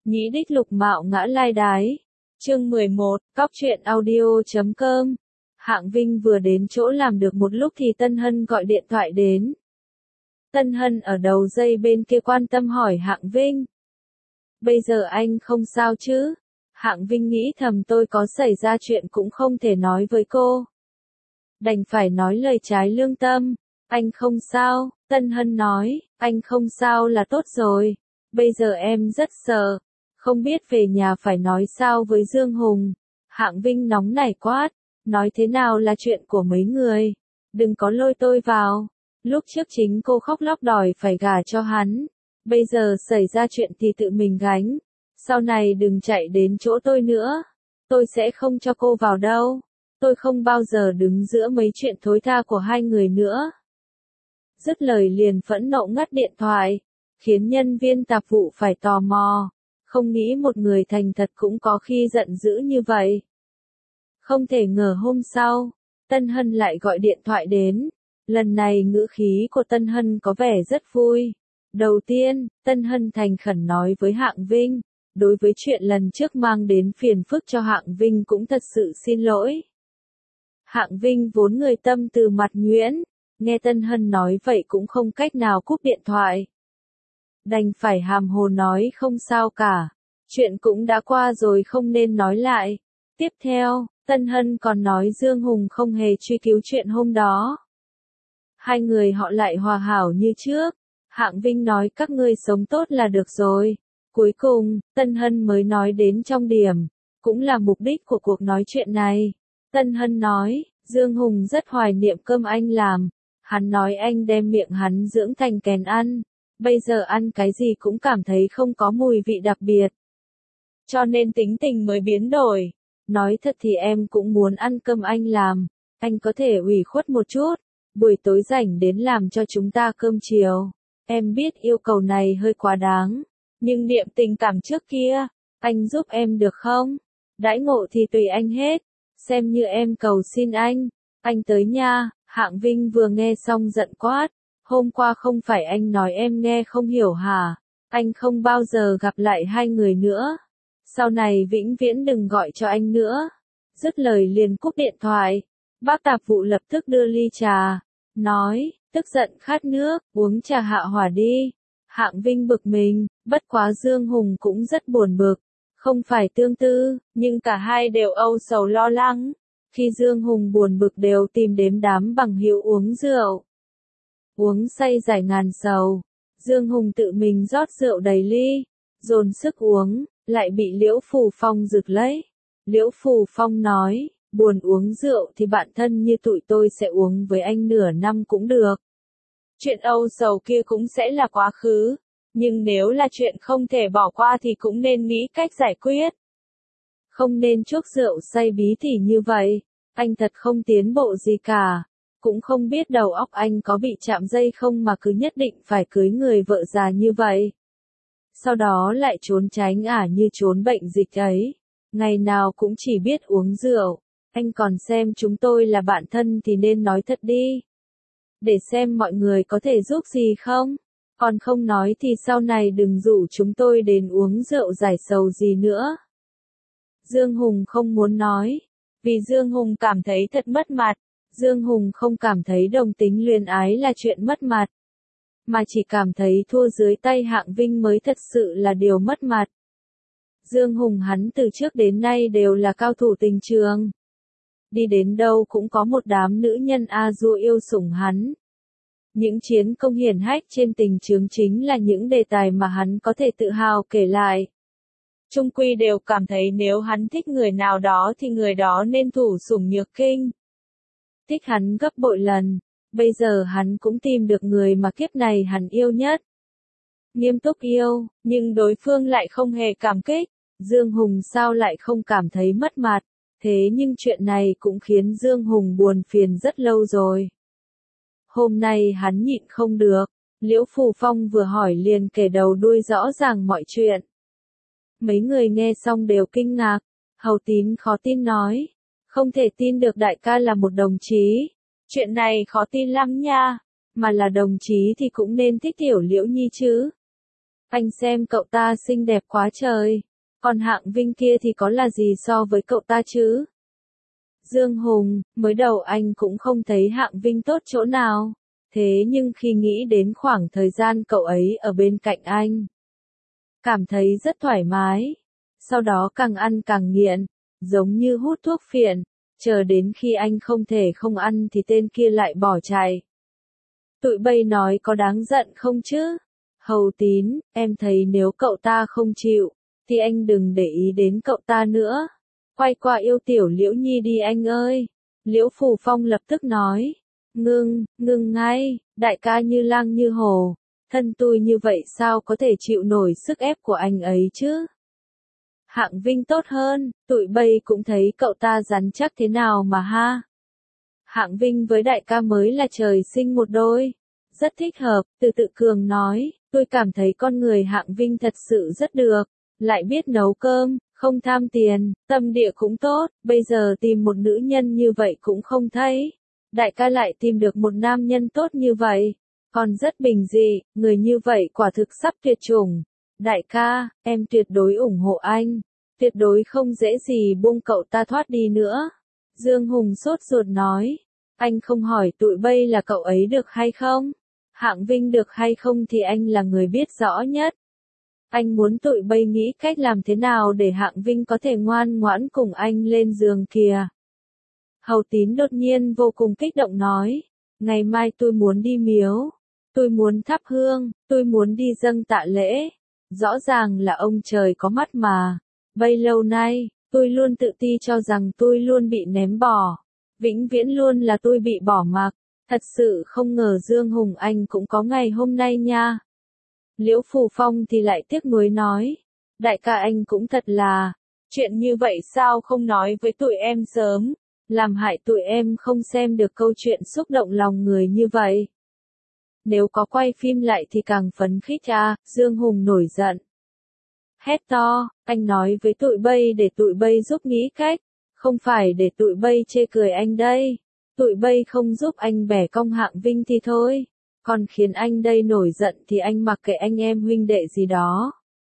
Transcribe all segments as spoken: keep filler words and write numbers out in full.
Nhĩ đích lục mạo ngã lai đái. Chương mười một, cóc truyện audio chấm com. Hạng Vinh vừa đến chỗ làm được một lúc thì Tân Hân gọi điện thoại đến. Tân Hân ở đầu dây bên kia quan tâm hỏi Hạng Vinh. Bây giờ anh không sao chứ? Hạng Vinh nghĩ thầm tôi có xảy ra chuyện cũng không thể nói với cô. Đành phải nói lời trái lương tâm. Anh không sao, Tân Hân nói, anh không sao là tốt rồi. Bây giờ em rất sợ, không biết về nhà phải nói sao với Dương Hùng. Hạng Vinh nóng nảy quát, nói thế nào là chuyện của mấy người, đừng có lôi tôi vào. Lúc trước chính cô khóc lóc đòi phải gả cho hắn, bây giờ xảy ra chuyện thì tự mình gánh. Sau này đừng chạy đến chỗ tôi nữa, tôi sẽ không cho cô vào đâu. Tôi không bao giờ đứng giữa mấy chuyện thối tha của hai người nữa. Dứt lời liền phẫn nộ ngắt điện thoại, khiến nhân viên tạp vụ phải tò mò. Không nghĩ một người thành thật cũng có khi giận dữ như vậy. Không thể ngờ hôm sau, Tân Hân lại gọi điện thoại đến. Lần này ngữ khí của Tân Hân có vẻ rất vui. Đầu tiên, Tân Hân thành khẩn nói với Hạng Vinh, đối với chuyện lần trước mang đến phiền phức cho Hạng Vinh cũng thật sự xin lỗi. Hạng Vinh vốn người tâm từ mặt nhuyễn, nghe Tân Hân nói vậy cũng không cách nào cúp điện thoại. Đành phải hàm hồ nói không sao cả, chuyện cũng đã qua rồi không nên nói lại. Tiếp theo, Tân Hân còn nói Dương Hùng không hề truy cứu chuyện hôm đó. Hai người họ lại hòa hảo như trước. Hạng Vinh nói các ngươi sống tốt là được rồi. Cuối cùng, Tân Hân mới nói đến trong điểm, cũng là mục đích của cuộc nói chuyện này. Tân Hân nói, Dương Hùng rất hoài niệm cơm anh làm. Hắn nói anh đem miệng hắn dưỡng thành kèn ăn. Bây giờ ăn cái gì cũng cảm thấy không có mùi vị đặc biệt. Cho nên tính tình mới biến đổi. Nói thật thì em cũng muốn ăn cơm anh làm. Anh có thể ủy khuất một chút. Buổi tối rảnh đến làm cho chúng ta cơm chiều. Em biết yêu cầu này hơi quá đáng. Nhưng niệm tình cảm trước kia, anh giúp em được không? Đãi ngộ thì tùy anh hết. Xem như em cầu xin anh. Anh tới nha. Hạng Vinh vừa nghe xong giận quát. Hôm qua không phải anh nói em nghe không hiểu hả? Anh không bao giờ gặp lại hai người nữa. Sau này vĩnh viễn đừng gọi cho anh nữa. Dứt lời liền cúp điện thoại. Bác tạp vụ lập tức đưa ly trà. Nói, tức giận khát nước, uống trà hạ hỏa đi. Hạng Vinh bực mình, bất quá Dương Hùng cũng rất buồn bực. Không phải tương tư, nhưng cả hai đều âu sầu lo lắng. Khi Dương Hùng buồn bực đều tìm đến đám bằng hữu uống rượu. Uống say giải ngàn sầu. Dương Hùng tự mình rót rượu đầy ly, dồn sức uống, lại bị Liễu Phù Phong rực lấy. Liễu Phù Phong nói, buồn uống rượu thì bạn thân như tụi tôi sẽ uống với anh nửa năm cũng được. Chuyện âu sầu kia cũng sẽ là quá khứ, nhưng nếu là chuyện không thể bỏ qua thì cũng nên nghĩ cách giải quyết. Không nên chuốc rượu say bí tỉ như vậy, anh thật không tiến bộ gì cả. Cũng không biết đầu óc anh có bị chạm dây không mà cứ nhất định phải cưới người vợ già như vậy. Sau đó lại trốn tránh ả như trốn bệnh dịch ấy. Ngày nào cũng chỉ biết uống rượu. Anh còn xem chúng tôi là bạn thân thì nên nói thật đi. Để xem mọi người có thể giúp gì không. Còn không nói thì sau này đừng rủ chúng tôi đến uống rượu giải sầu gì nữa. Dương Hùng không muốn nói. Vì Dương Hùng cảm thấy thật mất mặt. Dương Hùng không cảm thấy đồng tính luyến ái là chuyện mất mặt, mà chỉ cảm thấy thua dưới tay Hạng Vinh mới thật sự là điều mất mặt. Dương Hùng hắn từ trước đến nay đều là cao thủ tình trường. Đi đến đâu cũng có một đám nữ nhân a du yêu sủng hắn. Những chiến công hiển hách trên tình trường chính là những đề tài mà hắn có thể tự hào kể lại. Chung quy đều cảm thấy nếu hắn thích người nào đó thì người đó nên thủ sủng nhược kinh. Thích hắn gấp bội lần, bây giờ hắn cũng tìm được người mà kiếp này hắn yêu nhất. Nghiêm túc yêu, nhưng đối phương lại không hề cảm kích. Dương Hùng sao lại không cảm thấy mất mặt, thế nhưng chuyện này cũng khiến Dương Hùng buồn phiền rất lâu rồi. Hôm nay hắn nhịn không được, Liễu Phù Phong vừa hỏi liền kể đầu đuôi rõ ràng mọi chuyện. Mấy người nghe xong đều kinh ngạc, Hầu Tín khó tin nói. Không thể tin được đại ca là một đồng chí. Chuyện này khó tin lắm nha. Mà là đồng chí thì cũng nên thích Tiểu Liễu Nhi chứ. Anh xem cậu ta xinh đẹp quá trời. Còn Hạng Vinh kia thì có là gì so với cậu ta chứ? Dương Hùng, mới đầu anh cũng không thấy Hạng Vinh tốt chỗ nào. Thế nhưng khi nghĩ đến khoảng thời gian cậu ấy ở bên cạnh anh, cảm thấy rất thoải mái. Sau đó càng ăn càng nghiện, giống như hút thuốc phiện, chờ đến khi anh không thể không ăn thì tên kia lại bỏ chạy. Tụi bay nói có đáng giận không chứ? Hầu Tín, em thấy nếu cậu ta không chịu, thì anh đừng để ý đến cậu ta nữa. Quay qua yêu tiểu Liễu Nhi đi anh ơi. Liễu Phù Phong lập tức nói. Ngưng, ngưng ngay, đại ca như lang như hổ. Thân tôi như vậy sao có thể chịu nổi sức ép của anh ấy chứ? Hạng Vinh tốt hơn, tụi bay cũng thấy cậu ta rắn chắc thế nào mà ha. Hạng Vinh với đại ca mới là trời sinh một đôi. Rất thích hợp, Từ Tự Cường nói, tôi cảm thấy con người Hạng Vinh thật sự rất được. Lại biết nấu cơm, không tham tiền, tâm địa cũng tốt, bây giờ tìm một nữ nhân như vậy cũng không thấy. Đại ca lại tìm được một nam nhân tốt như vậy, còn rất bình dị, người như vậy quả thực sắp tuyệt chủng. Đại ca, em tuyệt đối ủng hộ anh, tuyệt đối không dễ gì buông cậu ta thoát đi nữa. Dương Hùng sốt ruột nói, anh không hỏi tụi bay là cậu ấy được hay không? Hạng Vinh được hay không thì anh là người biết rõ nhất. Anh muốn tụi bay nghĩ cách làm thế nào để Hạng Vinh có thể ngoan ngoãn cùng anh lên giường kìa. Hầu Tín đột nhiên vô cùng kích động nói, ngày mai tôi muốn đi miếu, tôi muốn thắp hương, tôi muốn đi dâng tạ lễ. Rõ ràng là ông trời có mắt mà. Bấy lâu nay, tôi luôn tự ti cho rằng tôi luôn bị ném bỏ. Vĩnh viễn luôn là tôi bị bỏ mặc. Thật sự không ngờ Dương Hùng anh cũng có ngày hôm nay nha. Liễu Phù Phong thì lại tiếc nuối nói, đại ca anh cũng thật là, chuyện như vậy sao không nói với tụi em sớm, làm hại tụi em không xem được câu chuyện xúc động lòng người như vậy. Nếu có quay phim lại thì càng phấn khích à, Dương Hùng nổi giận. Hét to, anh nói với tụi bay để tụi bay giúp nghĩ cách, không phải để tụi bay chê cười anh đây. Tụi bay không giúp anh bẻ cong Hạng Vinh thì thôi. Còn khiến anh đây nổi giận thì anh mặc kệ anh em huynh đệ gì đó.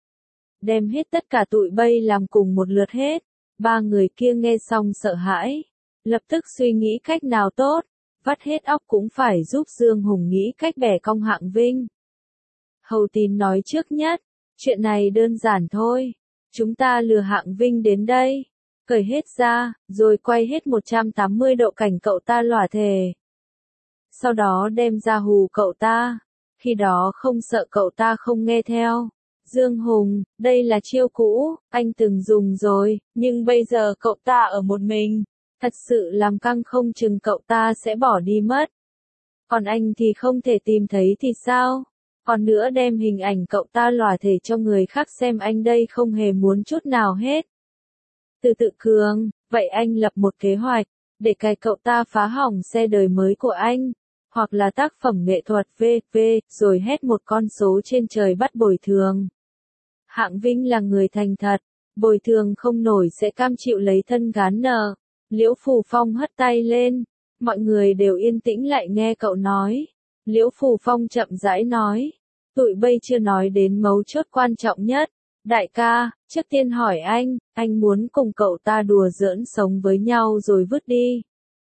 Đem hết tất cả tụi bay làm cùng một lượt hết. Ba người kia nghe xong sợ hãi. Lập tức suy nghĩ cách nào tốt. Vắt hết óc cũng phải giúp Dương Hùng nghĩ cách bẻ cong Hạng Vinh. Hầu Tín nói trước nhất. Chuyện này đơn giản thôi. Chúng ta lừa Hạng Vinh đến đây. Cởi hết ra, rồi quay hết một trăm tám mươi độ cảnh cậu ta lỏa thề. Sau đó đem ra hù cậu ta. Khi đó không sợ cậu ta không nghe theo. Dương Hùng, đây là chiêu cũ, anh từng dùng rồi, nhưng bây giờ cậu ta ở một mình. Thật sự làm căng không chừng cậu ta sẽ bỏ đi mất. Còn anh thì không thể tìm thấy thì sao? Còn nữa đem hình ảnh cậu ta lòa thể cho người khác xem anh đây không hề muốn chút nào hết. Từ Tự Cường, vậy anh lập một kế hoạch, để cài cậu ta phá hỏng xe đời mới của anh. Hoặc là tác phẩm nghệ thuật vê vê, rồi hét một con số trên trời bắt bồi thường. Hạng Vinh là người thành thật, bồi thường không nổi sẽ cam chịu lấy thân gán nợ. Liễu Phù Phong hất tay lên, mọi người đều yên tĩnh lại nghe cậu nói. Liễu Phù Phong chậm rãi nói, tụi bây chưa nói đến mấu chốt quan trọng nhất. Đại ca, trước tiên hỏi anh, anh muốn cùng cậu ta đùa giỡn sống với nhau rồi vứt đi?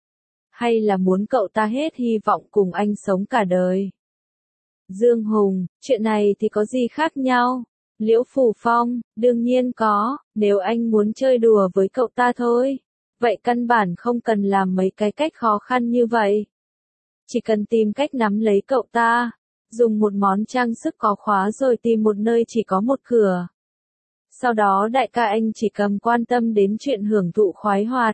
Hay là muốn cậu ta hết hy vọng cùng anh sống cả đời? Dương Hùng, chuyện này thì có gì khác nhau? Liễu Phù Phong, đương nhiên có, nếu anh muốn chơi đùa với cậu ta thôi. Vậy căn bản không cần làm mấy cái cách khó khăn như vậy. Chỉ cần tìm cách nắm lấy cậu ta, dùng một món trang sức có khóa rồi tìm một nơi chỉ có một cửa. Sau đó đại ca anh chỉ cầm quan tâm đến chuyện hưởng thụ khoái hoạt.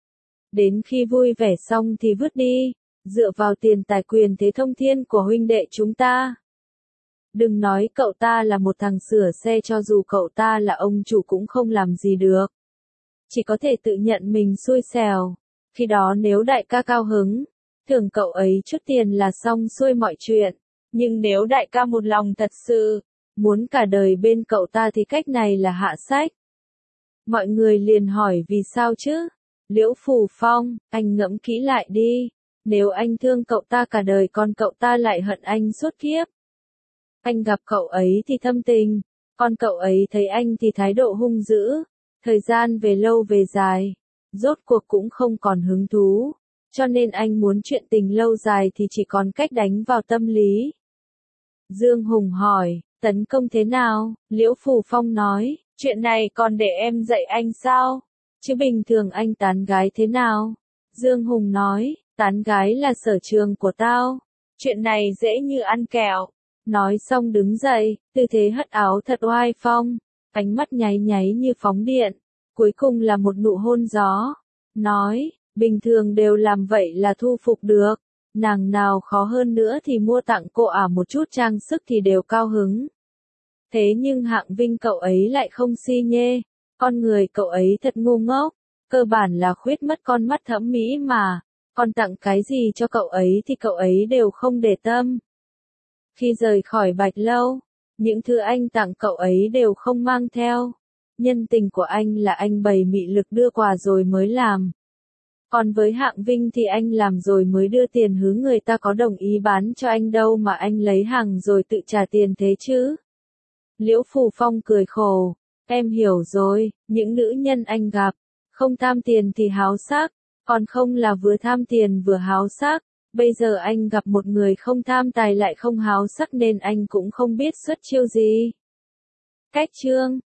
Đến khi vui vẻ xong thì vứt đi, dựa vào tiền tài quyền thế thông thiên của huynh đệ chúng ta. Đừng nói cậu ta là một thằng sửa xe, cho dù cậu ta là ông chủ cũng không làm gì được. Chỉ có thể tự nhận mình xui xẻo. Khi đó nếu đại ca cao hứng, thưởng cậu ấy chút tiền là xong xuôi mọi chuyện. Nhưng nếu đại ca một lòng thật sự, muốn cả đời bên cậu ta thì cách này là hạ sách. Mọi người liền hỏi vì sao chứ? Liễu Phù Phong, anh ngẫm kỹ lại đi. Nếu anh thương cậu ta cả đời còn cậu ta lại hận anh suốt kiếp. Anh gặp cậu ấy thì thâm tình, còn cậu ấy thấy anh thì thái độ hung dữ. Thời gian về lâu về dài, rốt cuộc cũng không còn hứng thú. Cho nên anh muốn chuyện tình lâu dài thì chỉ còn cách đánh vào tâm lý. Dương Hùng hỏi, tấn công thế nào? Liễu Phù Phong nói, chuyện này còn để em dạy anh sao? Chứ bình thường anh tán gái thế nào? Dương Hùng nói, tán gái là sở trường của tao. Chuyện này dễ như ăn kẹo. Nói xong đứng dậy, tư thế hất áo thật oai phong. Ánh mắt nháy nháy như phóng điện. Cuối cùng là một nụ hôn gió. Nói, bình thường đều làm vậy là thu phục được. Nàng nào khó hơn nữa thì mua tặng cô ả một chút trang sức thì đều cao hứng. Thế nhưng Hạng Vinh cậu ấy lại không si nhê. Con người cậu ấy thật ngu ngốc. Cơ bản là khuyết mất con mắt thẩm mỹ mà. Còn tặng cái gì cho cậu ấy thì cậu ấy đều không để tâm. Khi rời khỏi Bạch Lâu, những thứ anh tặng cậu ấy đều không mang theo. Nhân tình của anh là anh bày mị lực đưa quà rồi mới làm. Còn với Hạng Vinh thì anh làm rồi mới đưa tiền hứa, người ta có đồng ý bán cho anh đâu mà anh lấy hàng rồi tự trả tiền thế chứ. Liễu Phù Phong cười khổ, em hiểu rồi, những nữ nhân anh gặp, không tham tiền thì háo sắc, còn không là vừa tham tiền vừa háo sắc. Bây giờ anh gặp một người không tham tài lại không háo sắc nên anh cũng không biết xuất chiêu gì. Cách chương